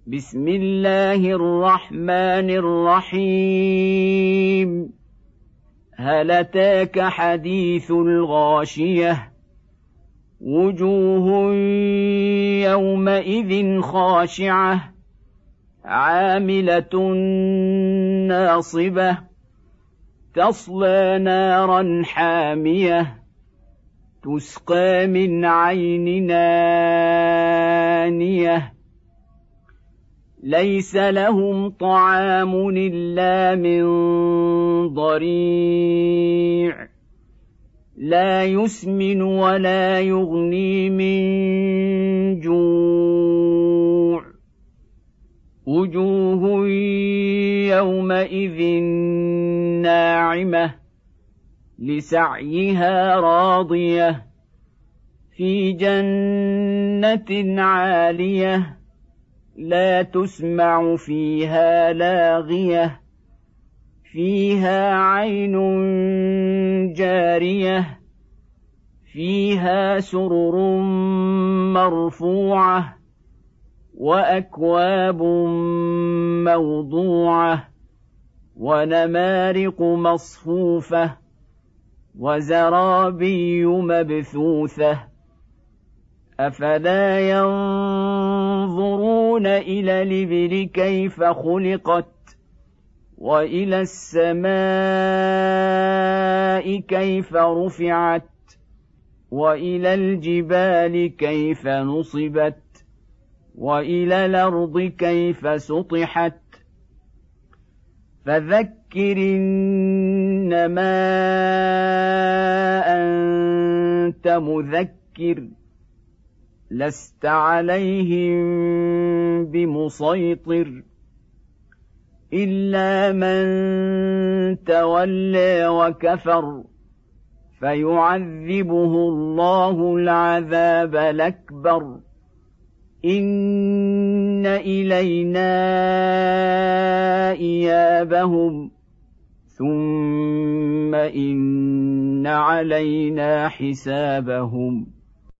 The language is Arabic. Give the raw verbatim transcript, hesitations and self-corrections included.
بسم الله الرحمن الرحيم هل أتاك حديث الغاشية وجوه يومئذ خاشعة عاملة ناصبة تصلى نارا حامية تسقى من عين آنية ليس لهم طعام إلا من ضريع لا يسمن ولا يغني من جوع وجوه يومئذ ناعمة لسعيها راضية في جنة عالية لا تسمع فيها لاغية فيها عين جارية فيها سرر مرفوعة وأكواب موضوعة ونمارق مصفوفة وزرابي مبثوثة أفلا ينظرون إلى الإبل كيف خلقت وإلى السماء كيف رفعت وإلى الجبال كيف نصبت وإلى الأرض كيف سطحت فذكر إنما أنت مذكر لست عليهم بمسيطر إلا من تولى وكفر فيعذبه الله العذاب الأكبر إن إلينا إيابهم ثم إن علينا حسابهم